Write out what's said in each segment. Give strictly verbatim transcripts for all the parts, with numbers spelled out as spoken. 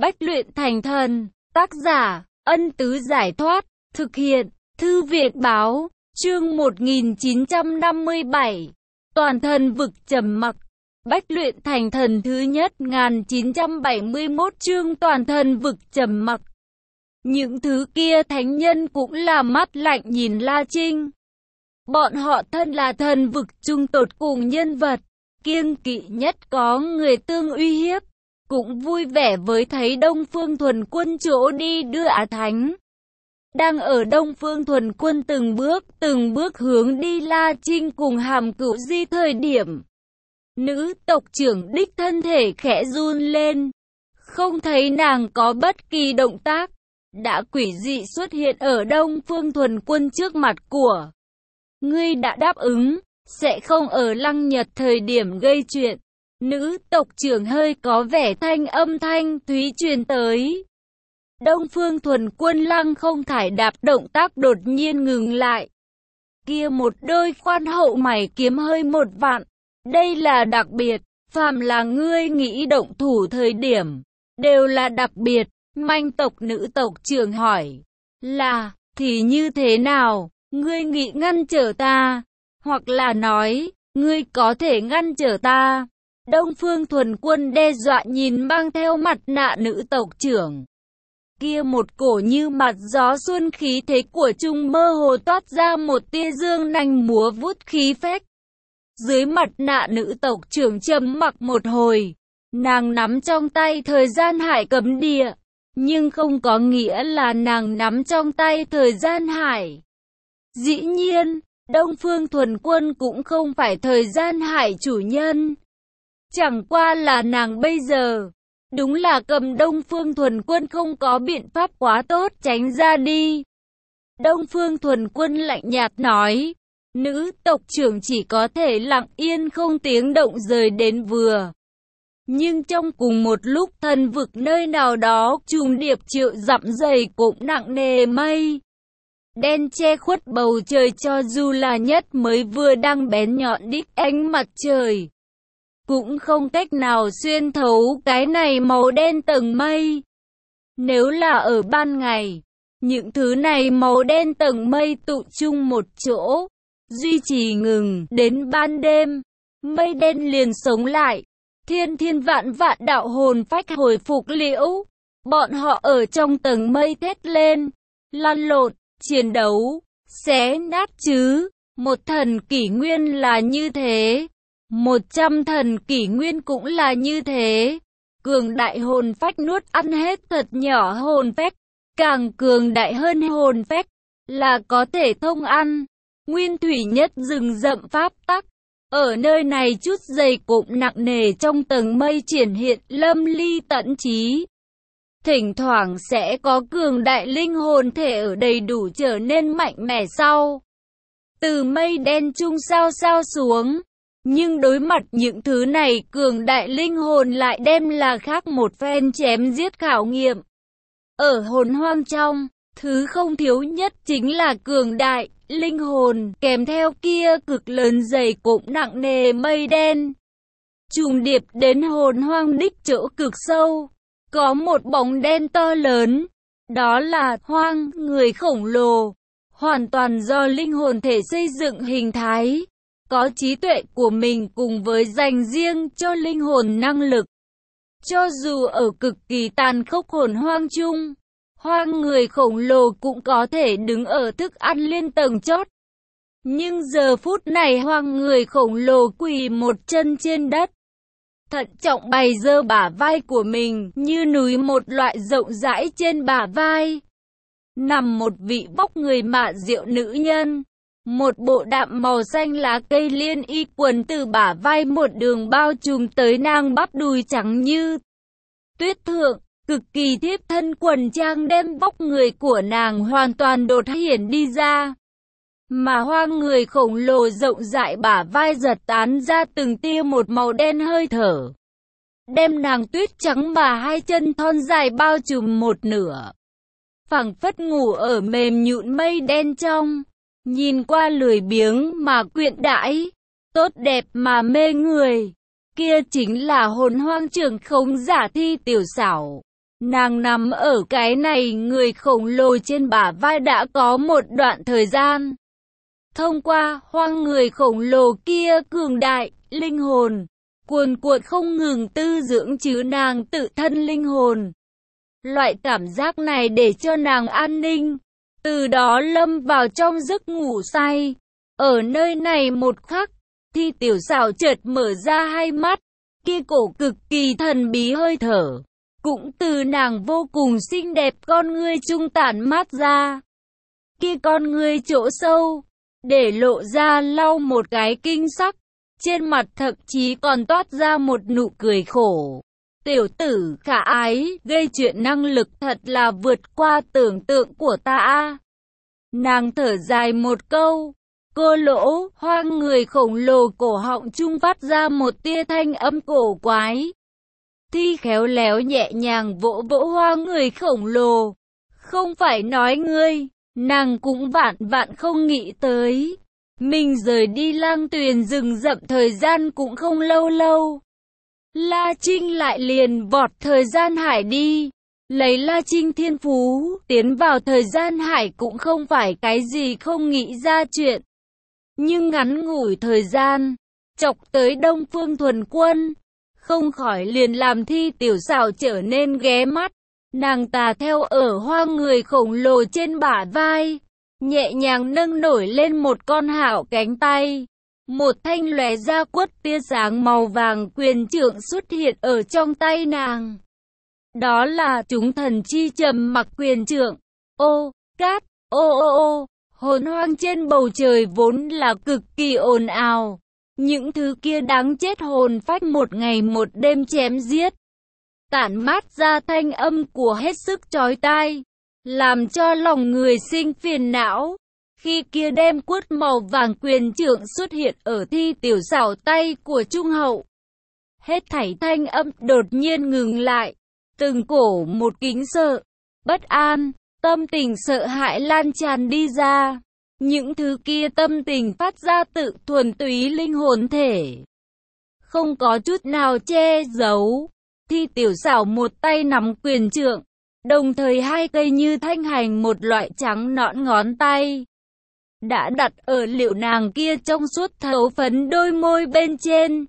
Bách luyện thành thần. Tác giả, Ân Tứ Giải Thoát. Thực hiện, Thư viện Báo. Chương một nghìn chín trăm năm mươi bảy. Toàn thần vực trầm mặc. Bách luyện thành thần thứ nhất một nghìn chín trăm bảy mươi mốt chương toàn thần vực trầm mặc. Những thứ kia thánh nhân cũng là mắt lạnh nhìn La Trinh. Bọn họ thân là thần vực trung tột cùng nhân vật, kiêng kỵ nhất có người tương uy hiếp, cũng vui vẻ với thấy Đông Phương Thuần Quân chỗ đi đưa Á Thánh. Đang ở Đông Phương Thuần Quân từng bước, từng bước hướng đi La Trinh cùng Hàm Cửu Di thời điểm. Nữ tộc trưởng đích thân thể khẽ run lên, không thấy nàng có bất kỳ động tác, đã quỷ dị xuất hiện ở Đông Phương Thuần Quân trước mặt của. Ngươi đã đáp ứng, sẽ không ở Lăng Nhật thời điểm gây chuyện. Nữ tộc trưởng hơi có vẻ thanh âm thanh thúy truyền tới. Đông Phương Thuần Quân Lăng không thải đạp động tác đột nhiên ngừng lại. Kia một đôi khoan hậu mày kiếm hơi một vạn. Đây là đặc biệt, phàm là ngươi nghĩ động thủ thời điểm, đều là đặc biệt. Manh tộc nữ tộc trưởng hỏi, là, thì như thế nào, ngươi nghĩ ngăn trở ta, hoặc là nói, ngươi có thể ngăn trở ta. Đông Phương Thuần Quân đe dọa nhìn mang theo mặt nạ nữ tộc trưởng. Kia một cổ như mặt gió xuân khí thế của trung mơ hồ toát ra một tia dương nanh múa vút khí phách. Dưới mặt nạ nữ tộc trưởng trầm mặc một hồi, nàng nắm trong tay thời gian hải cấm địa, nhưng không có nghĩa là nàng nắm trong tay thời gian hải. Dĩ nhiên, Đông Phương Thuần Quân cũng không phải thời gian hải chủ nhân. Chẳng qua là nàng bây giờ, đúng là cầm Đông Phương Thuần Quân không có biện pháp quá tốt tránh ra đi. Đông Phương Thuần Quân lạnh nhạt nói, nữ tộc trưởng chỉ có thể lặng yên không tiếng động rời đến vừa. Nhưng trong cùng một lúc thần vực nơi nào đó trùng điệp triệu dặm dày cũng nặng nề mây. Đen che khuất bầu trời cho dù là nhất mới vừa đang bén nhọn đích ánh mặt trời. Cũng không cách nào xuyên thấu cái này màu đen tầng mây. Nếu là ở ban ngày, những thứ này màu đen tầng mây tụ chung một chỗ, duy trì ngừng đến ban đêm, mây đen liền sống lại. Thiên thiên vạn vạn đạo hồn phách hồi phục liễu. Bọn họ ở trong tầng mây thét lên, lăn lộn, chiến đấu, xé nát chứ. Một thần kỷ nguyên là như thế. Một trăm thần kỷ nguyên cũng là như thế. Cường đại hồn phách nuốt ăn hết thật nhỏ hồn phách. Càng cường đại hơn hồn phách là có thể thông ăn. Nguyên thủy nhất rừng rậm pháp tắc. Ở nơi này chút dày cộm nặng nề trong tầng mây triển hiện lâm ly tận trí. Thỉnh thoảng sẽ có cường đại linh hồn thể ở đầy đủ trở nên mạnh mẽ sau. Từ mây đen trung sao sao xuống. Nhưng đối mặt những thứ này cường đại linh hồn lại đem là khác một phen chém giết khảo nghiệm. Ở hồn hoang trong, thứ không thiếu nhất chính là cường đại linh hồn, kèm theo kia cực lớn dày cộm nặng nề mây đen. Trùng điệp đến hồn hoang đích chỗ cực sâu, có một bóng đen to lớn, đó là hoang, người khổng lồ, hoàn toàn do linh hồn thể xây dựng hình thái, có trí tuệ của mình cùng với dành riêng cho linh hồn năng lực. Cho dù ở cực kỳ tàn khốc hồn hoang chung, hoang người khổng lồ cũng có thể đứng ở thức ăn liên tầng chót. Nhưng giờ phút này hoang người khổng lồ quỳ một chân trên đất. Thận trọng bày giơ bả vai của mình như núi một loại rộng rãi trên bả vai. Nằm một vị vóc người mạ diệu nữ nhân. Một bộ đạm màu xanh lá cây liên y quần từ bả vai một đường bao trùm tới nang bắp đùi trắng như tuyết thượng. Cực kỳ thiếp thân quần trang đem vóc người của nàng hoàn toàn đột hiển đi ra. Mà hoang người khổng lồ rộng rãi bả vai giật tán ra từng tia một màu đen hơi thở. Đem nàng tuyết trắng mà hai chân thon dài bao trùm một nửa. Phảng phất ngủ ở mềm nhũn mây đen trong. Nhìn qua lười biếng mà quyện đãi. Tốt đẹp mà mê người. Kia chính là hồn hoang trưởng khống giả Thi Tiểu Xảo. Nàng nằm ở cái này người khổng lồ trên bả vai đã có một đoạn thời gian. Thông qua hoang người khổng lồ kia cường đại, linh hồn, cuồn cuộn không ngừng tư dưỡng chứ nàng tự thân linh hồn. Loại cảm giác này để cho nàng an ninh, từ đó lâm vào trong giấc ngủ say. Ở nơi này một khắc, Thi Tiểu Sảo chợt mở ra hai mắt, kia cổ cực kỳ thần bí hơi thở, cũng từ nàng vô cùng xinh đẹp con ngươi trung tản mát ra. Kia con ngươi chỗ sâu, để lộ ra lau một cái kinh sắc, trên mặt thậm chí còn toát ra một nụ cười khổ. Tiểu tử khả ái, gây chuyện năng lực thật là vượt qua tưởng tượng của ta. Nàng thở dài một câu, cô lỗ, hoang người khổng lồ cổ họng trung phát ra một tia thanh âm cổ quái. Thi khéo léo nhẹ nhàng vỗ vỗ hoang người khổng lồ. Không phải nói ngươi, nàng cũng vạn vạn không nghĩ tới. Mình rời đi lang tuyền rừng rậm thời gian cũng không lâu lâu. La Trinh lại liền vọt thời gian hải đi. Lấy La Trinh thiên phú, tiến vào thời gian hải cũng không phải cái gì không nghĩ ra chuyện. Nhưng ngắn ngủi thời gian, chọc tới Đông Phương Thuần Quân, không khỏi liền làm Thi Tiểu Sảo trở nên ghé mắt. Nàng tà theo ở hoang người khổng lồ trên bả vai, nhẹ nhàng nâng nổi lên một con hạo cánh tay. Một thanh lóe ra quất tia sáng màu vàng quyền trượng xuất hiện ở trong tay nàng. Đó là chúng thần chi trầm mặc quyền trượng. Ô, cát, ô ô ô, hồn hoang trên bầu trời vốn là cực kỳ ồn ào. Những thứ kia đáng chết hồn phách một ngày một đêm chém giết, tản mát ra thanh âm của hết sức chói tai, làm cho lòng người sinh phiền não. Khi kia đem quất màu vàng quyền trượng xuất hiện ở Thi Tiểu Sảo tay của Trung Hậu, hết thảy thanh âm đột nhiên ngừng lại, từng cổ một kính sợ, bất an, tâm tình sợ hãi lan tràn đi ra. Những thứ kia tâm tình phát ra tự thuần túy linh hồn thể, không có chút nào che giấu. Thi Tiểu Sảo một tay nắm quyền trượng, đồng thời hai cây như thanh hành một loại trắng nõn ngón tay đã đặt ở liệu nàng kia trong suốt thấu phấn đôi môi bên trên.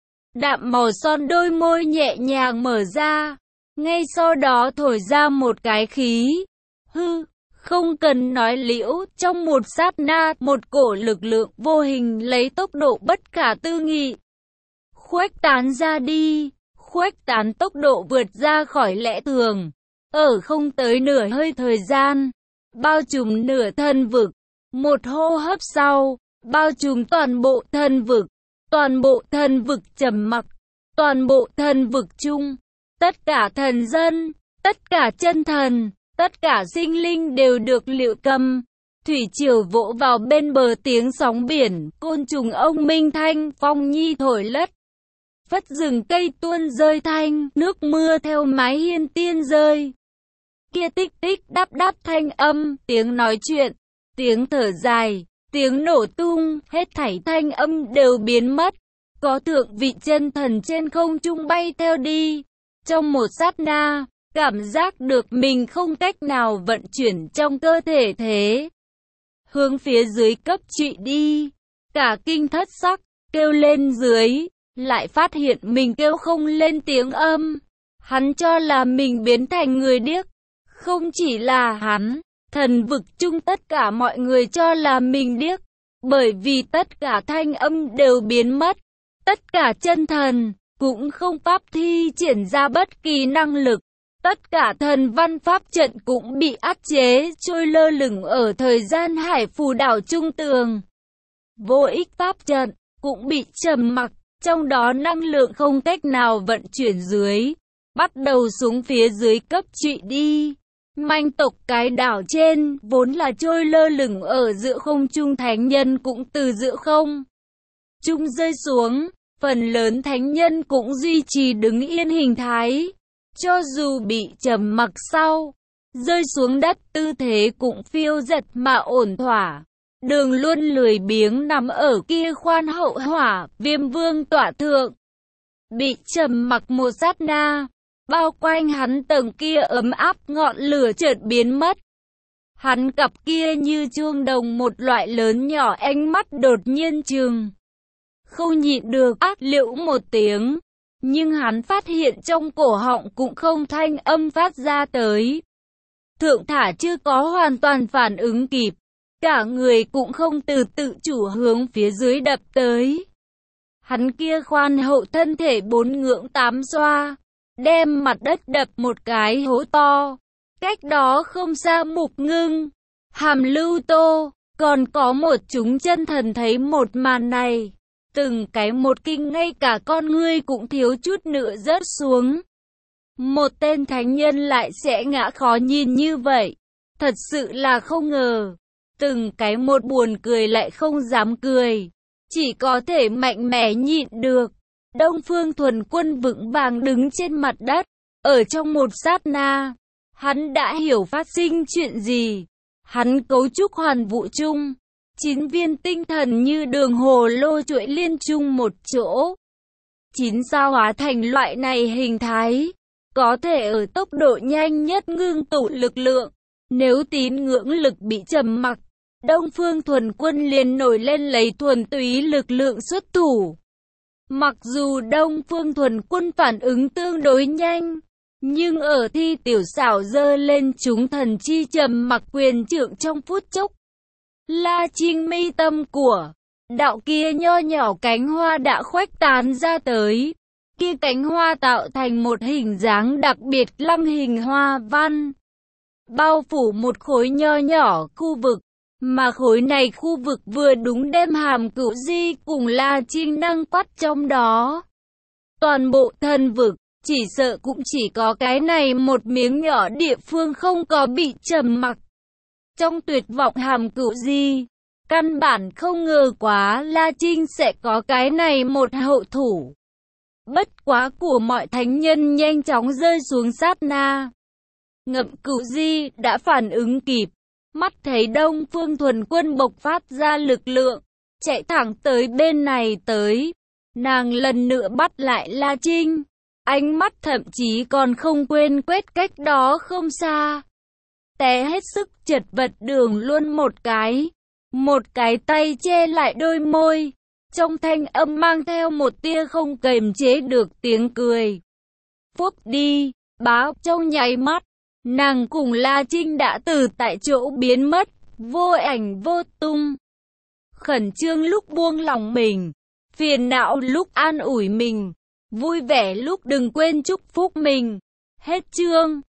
Đạm màu son đôi môi nhẹ nhàng mở ra, ngay sau đó thổi ra một cái khí. Hư, không cần nói liễu, trong một sát na, một cổ lực lượng vô hình lấy tốc độ bất khả tư nghị khuếch tán ra đi, khuếch tán tốc độ vượt ra khỏi lẽ thường, ở không tới nửa hơi thời gian, bao trùm nửa thân vực. Một hô hấp sau, bao trùm toàn bộ thân vực, toàn bộ thân vực trầm mặc, toàn bộ thân vực chung, tất cả thần dân, tất cả chân thần, tất cả sinh linh đều được liệu cầm. Thủy triều vỗ vào bên bờ, tiếng sóng biển, côn trùng ông minh thanh, phong nhi thổi lất. Phất rừng cây tuôn rơi thanh, nước mưa theo mái hiên tiên rơi. Kia tích tích đáp đáp thanh âm, tiếng nói chuyện, tiếng thở dài, tiếng nổ tung, hết thảy thanh âm đều biến mất. Có thượng vị chân thần trên không trung bay theo đi. Trong một sát na, cảm giác được mình không cách nào vận chuyển trong cơ thể thế. Hướng phía dưới cấp trụy đi. Cả kinh thất sắc, kêu lên dưới, lại phát hiện mình kêu không lên tiếng âm. Hắn cho là mình biến thành người điếc. Không chỉ là hắn, thần vực chung tất cả mọi người cho là mình điếc. Bởi vì tất cả thanh âm đều biến mất. Tất cả chân thần cũng không pháp thi triển ra bất kỳ năng lực. Tất cả thần văn pháp trận cũng bị áp chế, trôi lơ lửng ở thời gian hải phù đảo trung tường. Vô ích pháp trận cũng bị trầm mặc, trong đó năng lượng không cách nào vận chuyển dưới, bắt đầu xuống phía dưới cấp trụy đi. Manh tộc cái đảo trên vốn là trôi lơ lửng ở giữa không trung, thánh nhân cũng từ giữa không trung rơi xuống. Phần lớn thánh nhân cũng duy trì đứng yên hình thái, cho dù bị trầm mặc sau, rơi xuống đất tư thế cũng phiêu dật mà ổn thỏa. Đường luôn lười biếng nằm ở kia khoan hậu hỏa, Viêm Vương tọa thượng. Bị trầm mặc một sát na, Bao quanh hắn tầng kia ấm áp ngọn lửa chợt biến mất. Hắn cặp kia như chuông đồng một loại lớn nhỏ, ánh mắt đột nhiên trừng. Không nhịn được ác liễu một tiếng. Nhưng hắn phát hiện trong cổ họng cũng không thanh âm phát ra tới. Thượng Thả chưa có hoàn toàn phản ứng kịp. Cả người cũng không từ tự chủ hướng phía dưới đập tới. Hắn kia khoan hậu thân thể bốn ngưỡng tám xoa. Đem mặt đất đập một cái hố to. Cách đó không xa Mục Ngưng, Hàm Lưu Tô, còn có một chúng chân thần thấy một màn này. Từng cái một kinh, ngay cả con ngươi cũng thiếu chút nữa rớt xuống. Một tên thánh nhân lại sẽ ngã khó nhìn như vậy. Thật sự là không ngờ. Từng cái một buồn cười lại không dám cười. Chỉ có thể mạnh mẽ nhịn được. Đông Phương Thuần Quân vững vàng đứng trên mặt đất. Ở trong một sát na, hắn đã hiểu phát sinh chuyện gì. Hắn cấu trúc hoàn vũ chung. Chín viên tinh thần như đường hồ lô chuỗi liên chung một chỗ. Chín sao hóa thành loại này hình thái. Có thể ở tốc độ nhanh nhất ngưng tụ lực lượng. Nếu tín ngưỡng lực bị trầm mặc, Đông Phương Thuần Quân liền nổi lên lấy thuần túy lực lượng xuất thủ. Mặc dù Đông Phương Thuần Quân phản ứng tương đối nhanh, nhưng ở thi tiểu xảo dơ lên chúng thần chi trầm mặc quyền trượng trong phút chốc. La Trinh mi tâm của đạo kia nho nhỏ cánh hoa đã khuếch tán ra tới. Kia cánh hoa tạo thành một hình dáng đặc biệt lăng hình hoa văn. Bao phủ một khối nho nhỏ khu vực. Mà khối này khu vực vừa đúng đem Hàm Cửu Di cùng La Trinh năng quát trong đó. Toàn bộ thần vực, chỉ sợ cũng chỉ có cái này một miếng nhỏ địa phương không có bị trầm mặc. Trong tuyệt vọng Hàm Cửu Di, căn bản không ngờ quá La Trinh sẽ có cái này một hậu thủ. Bất quá của mọi thánh nhân nhanh chóng rơi xuống sát na. Ngậm Cửu Di đã phản ứng kịp. Mắt thấy Đông Phương Thuần Quân bộc phát ra lực lượng, chạy thẳng tới bên này tới. Nàng lần nữa bắt lại La Trinh. Ánh mắt thậm chí còn không quên quét cách đó không xa. Té hết sức chật vật đường luôn một cái. Một cái tay che lại đôi môi. Trong thanh âm mang theo một tia không kềm chế được tiếng cười. Phúc đi, báo trong nháy mắt. Nàng cùng La Trinh đã từ tại chỗ biến mất, vô ảnh vô tung. Khẩn trương lúc buông lòng mình, phiền não lúc an ủi mình, vui vẻ lúc đừng quên chúc phúc mình. Hết chương.